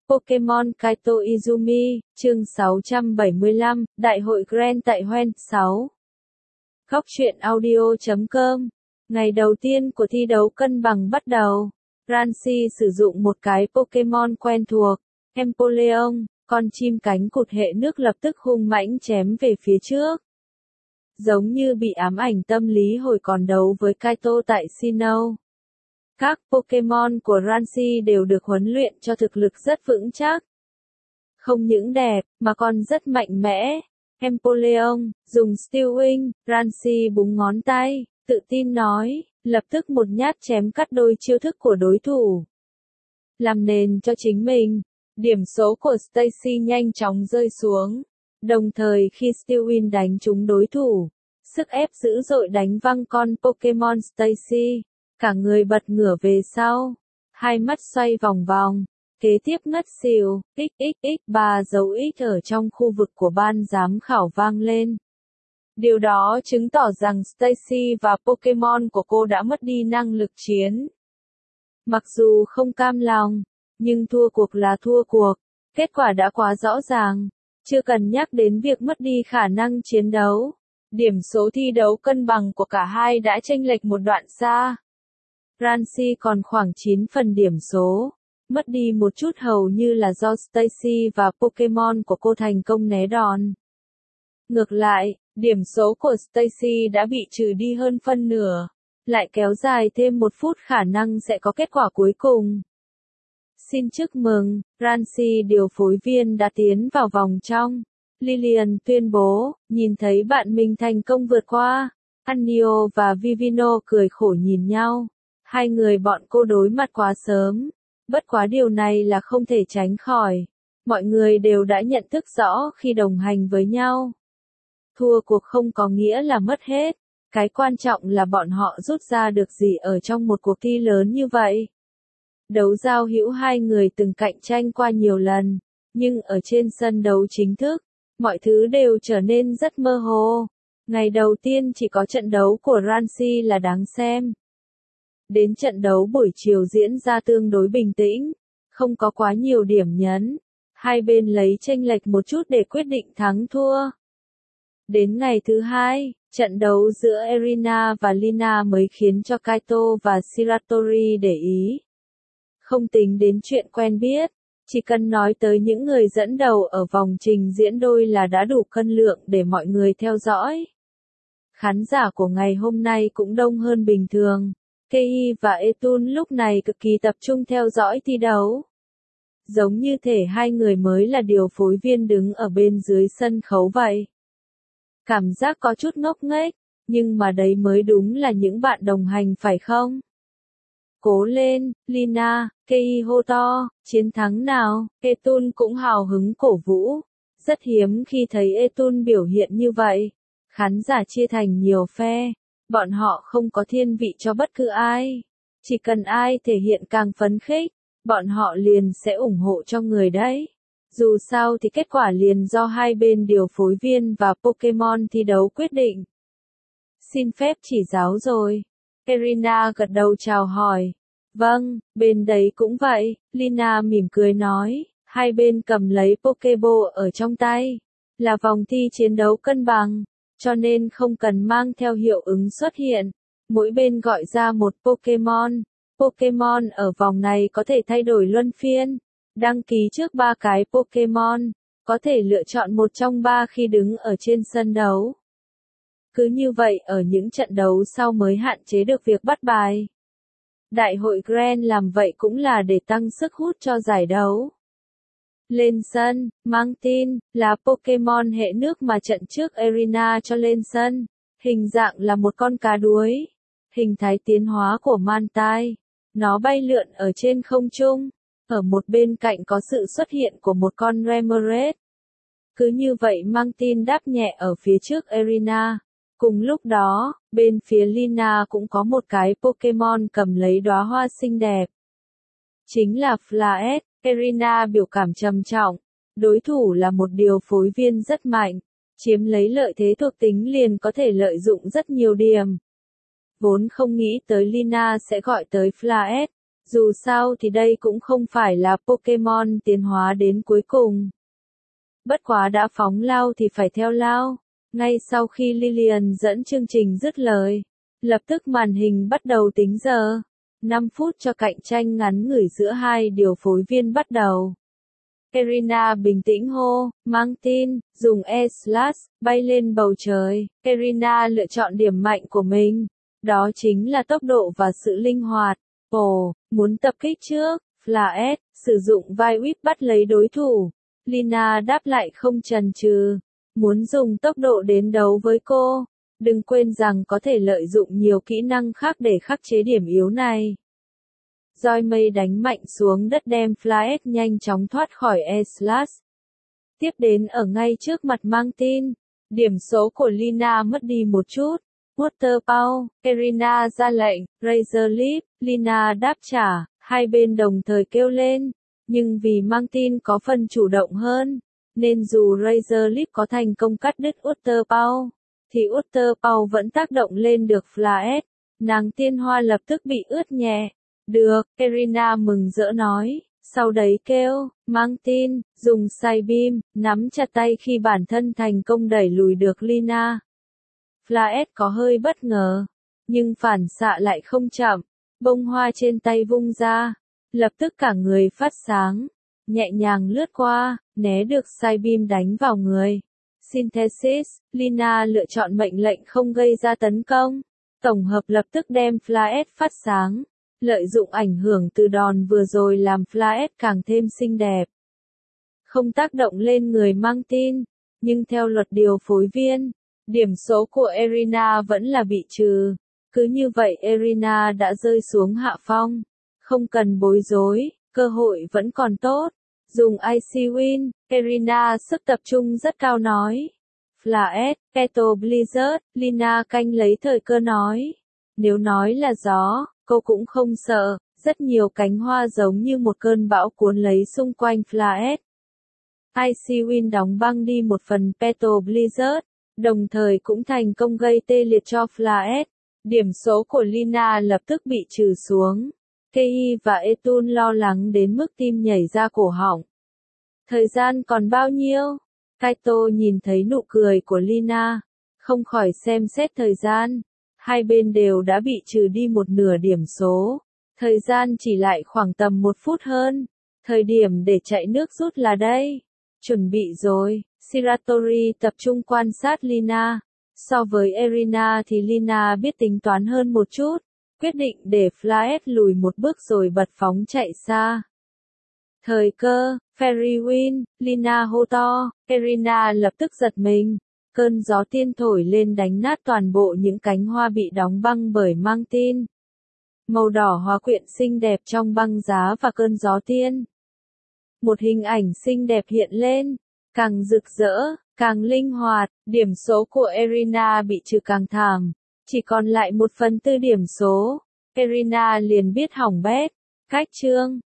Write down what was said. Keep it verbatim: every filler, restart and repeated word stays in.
Pokemon Kaito Izumi, chương sáu trăm bảy mươi lăm, Đại hội Grand tại Hoenn sáu. Góc truyện audio chấm com. Ngày đầu tiên của thi đấu cân bằng bắt đầu. Rancy sử dụng một cái Pokemon quen thuộc, Empoleon, con chim cánh cụt hệ nước lập tức hung mãnh chém về phía trước. Giống như bị ám ảnh tâm lý hồi còn đấu với Kaito tại Sinnoh. Các Pokemon của Rancy đều được huấn luyện cho thực lực rất vững chắc. Không những đẹp, mà còn rất mạnh mẽ. Empoleon, dùng Steel Wing, Rancy búng ngón tay, tự tin nói, lập tức một nhát chém cắt đôi chiêu thức của đối thủ. Làm nền cho chính mình, điểm số của Stacy nhanh chóng rơi xuống. Đồng thời khi Steel Wing đánh trúng đối thủ, sức ép dữ dội đánh văng con Pokemon Stacy. Cả người bật ngửa về sau, hai mắt xoay vòng vòng, kế tiếp ngất xỉu, ích ích ích ba dấu ích ở trong khu vực của ban giám khảo vang lên. Điều đó chứng tỏ rằng Stacy và Pokemon của cô đã mất đi năng lực chiến. Mặc dù không cam lòng, nhưng thua cuộc là thua cuộc, kết quả đã quá rõ ràng, chưa cần nhắc đến việc mất đi khả năng chiến đấu. Điểm số thi đấu cân bằng của cả hai đã chênh lệch một đoạn xa. Rancy còn khoảng chín phần điểm số, mất đi một chút hầu như là do Stacy và Pokemon của cô thành công né đòn. Ngược lại, điểm số của Stacy đã bị trừ đi hơn phân nửa, lại kéo dài thêm một phút khả năng sẽ có kết quả cuối cùng. Xin chúc mừng, Rancy điều phối viên đã tiến vào vòng trong. Lillian tuyên bố, nhìn thấy bạn mình thành công vượt qua. Anio và Vivino cười khổ nhìn nhau. Hai người bọn cô đối mặt quá sớm. Bất quá điều này là không thể tránh khỏi. Mọi người đều đã nhận thức rõ khi đồng hành với nhau. Thua cuộc không có nghĩa là mất hết. Cái quan trọng là bọn họ rút ra được gì ở trong một cuộc thi lớn như vậy. Đấu giao hữu hai người từng cạnh tranh qua nhiều lần. Nhưng ở trên sân đấu chính thức, mọi thứ đều trở nên rất mơ hồ. Ngày đầu tiên chỉ có trận đấu của Rancy là đáng xem. Đến trận đấu buổi chiều diễn ra tương đối bình tĩnh, không có quá nhiều điểm nhấn. Hai bên lấy chênh lệch một chút để quyết định thắng thua. Đến ngày thứ hai, trận đấu giữa Irina và Lina mới khiến cho Kaito và Shiratori để ý. Không tính đến chuyện quen biết, chỉ cần nói tới những người dẫn đầu ở vòng trình diễn đôi là đã đủ cân lượng để mọi người theo dõi. Khán giả của ngày hôm nay cũng đông hơn bình thường. Kei và Etun lúc này cực kỳ tập trung theo dõi thi đấu. Giống như thể hai người mới là điều phối viên đứng ở bên dưới sân khấu vậy. Cảm giác có chút ngốc nghếch, nhưng mà đấy mới đúng là những bạn đồng hành phải không? Cố lên, Lina, Kei hô to, chiến thắng nào, Etun cũng hào hứng cổ vũ. Rất hiếm khi thấy Etun biểu hiện như vậy. Khán giả chia thành nhiều phe. Bọn họ không có thiên vị cho bất cứ ai. Chỉ cần ai thể hiện càng phấn khích, bọn họ liền sẽ ủng hộ cho người đấy. Dù sao thì kết quả liền do hai bên điều phối viên và Pokemon thi đấu quyết định. Xin phép chỉ giáo rồi. Irina gật đầu chào hỏi. Vâng, bên đấy cũng vậy, Lina mỉm cười nói. Hai bên cầm lấy Pokeball ở trong tay. Là vòng thi chiến đấu cân bằng. Cho nên không cần mang theo hiệu ứng xuất hiện. Mỗi bên gọi ra một Pokemon. Pokemon ở vòng này có thể thay đổi luân phiên. Đăng ký trước ba cái Pokemon. Có thể lựa chọn một trong ba khi đứng ở trên sân đấu. Cứ như vậy ở những trận đấu sau mới hạn chế được việc bắt bài. Đại hội Grand làm vậy cũng là để tăng sức hút cho giải đấu. Lên sân, mang tin, là Pokemon hệ nước mà trận trước Irina cho lên sân. Hình dạng là một con cá đuối. Hình thái tiến hóa của Mantai. Nó bay lượn ở trên không trung. Ở một bên cạnh có sự xuất hiện của một con Remoraid. Cứ như vậy mang tin đáp nhẹ ở phía trước Irina. Cùng lúc đó, bên phía Lina cũng có một cái Pokemon cầm lấy đóa hoa xinh đẹp. Chính là Flash. Irina biểu cảm trầm trọng. Đối thủ là một điều phối viên rất mạnh. Chiếm lấy lợi thế thuộc tính liền có thể lợi dụng rất nhiều điểm. Vốn không nghĩ tới Lina sẽ gọi tới Flash. Dù sao thì đây cũng không phải là Pokemon tiến hóa đến cuối cùng. Bất quá đã phóng lao thì phải theo lao. Ngay sau khi Lillian dẫn chương trình dứt lời, lập tức màn hình bắt đầu tính giờ. năm phút cho cạnh tranh ngắn ngủi giữa hai điều phối viên bắt đầu. Irina bình tĩnh hô, mang tin, dùng E-Slash, bay lên bầu trời. Irina lựa chọn điểm mạnh của mình. Đó chính là tốc độ và sự linh hoạt. Ồ, muốn tập kích trước, Flash, sử dụng vai whip bắt lấy đối thủ. Lina đáp lại không chần chừ. Muốn dùng tốc độ đến đấu với cô. Đừng quên rằng có thể lợi dụng nhiều kỹ năng khác để khắc chế điểm yếu này. Roi mây đánh mạnh xuống đất đem Flash nhanh chóng thoát khỏi E-Slash. Tiếp đến ở ngay trước mặt mang tin. Điểm số của Lina mất đi một chút. Water Pow, Irina ra lệnh, Razor Leaf, Lina đáp trả, hai bên đồng thời kêu lên. Nhưng vì mang tin có phần chủ động hơn, nên dù Razor Leaf có thành công cắt đứt Water Pow, thì Water Pow vẫn tác động lên được Flash. Nàng tiên hoa lập tức bị ướt nhẹ. Được, Irina mừng rỡ nói, sau đấy kêu, mang tin, dùng Psybeam, nắm chặt tay khi bản thân thành công đẩy lùi được Lina. Flash có hơi bất ngờ, nhưng phản xạ lại không chậm, bông hoa trên tay vung ra, lập tức cả người phát sáng, nhẹ nhàng lướt qua, né được Psybeam đánh vào người. Synthesis, Lina lựa chọn mệnh lệnh không gây ra tấn công, tổng hợp lập tức đem Flash phát sáng. Lợi dụng ảnh hưởng từ đòn vừa rồi làm Flash càng thêm xinh đẹp. Không tác động lên người mang tin, nhưng theo luật điều phối viên, điểm số của Irina vẫn là bị trừ. Cứ như vậy Irina đã rơi xuống hạ phong. Không cần bối rối, cơ hội vẫn còn tốt. Dùng Icy Wind, Irina sức tập trung rất cao nói. Flash, Petal Blizzard, Lina canh lấy thời cơ nói. Nếu nói là gió, cô cũng không sợ, rất nhiều cánh hoa giống như một cơn bão cuốn lấy xung quanh Flash. Icy Wind đóng băng đi một phần Petal Blizzard, đồng thời cũng thành công gây tê liệt cho Flash. Điểm số của Lina lập tức bị trừ xuống. Kei và Etun lo lắng đến mức tim nhảy ra cổ họng. Thời gian còn bao nhiêu? Kaito nhìn thấy nụ cười của Lina, không khỏi xem xét thời gian. Hai bên đều đã bị trừ đi một nửa điểm số. Thời gian chỉ lại khoảng tầm một phút hơn. Thời điểm để chạy nước rút là đây. Chuẩn bị rồi. Shiratori tập trung quan sát Lina. So với Irina thì Lina biết tính toán hơn một chút. Quyết định để Flash lùi một bước rồi bật phóng chạy xa. Thời cơ, Fairy Wind, Lina hô to. Irina lập tức giật mình. Cơn gió tiên thổi lên đánh nát toàn bộ những cánh hoa bị đóng băng bởi mang tin. Màu đỏ hòa quyện xinh đẹp trong băng giá và cơn gió tiên. Một hình ảnh xinh đẹp hiện lên, càng rực rỡ, càng linh hoạt, điểm số của Irina bị trừ càng thảm, chỉ còn lại một phần tư điểm số. Irina liền biết hỏng bét. Cách chương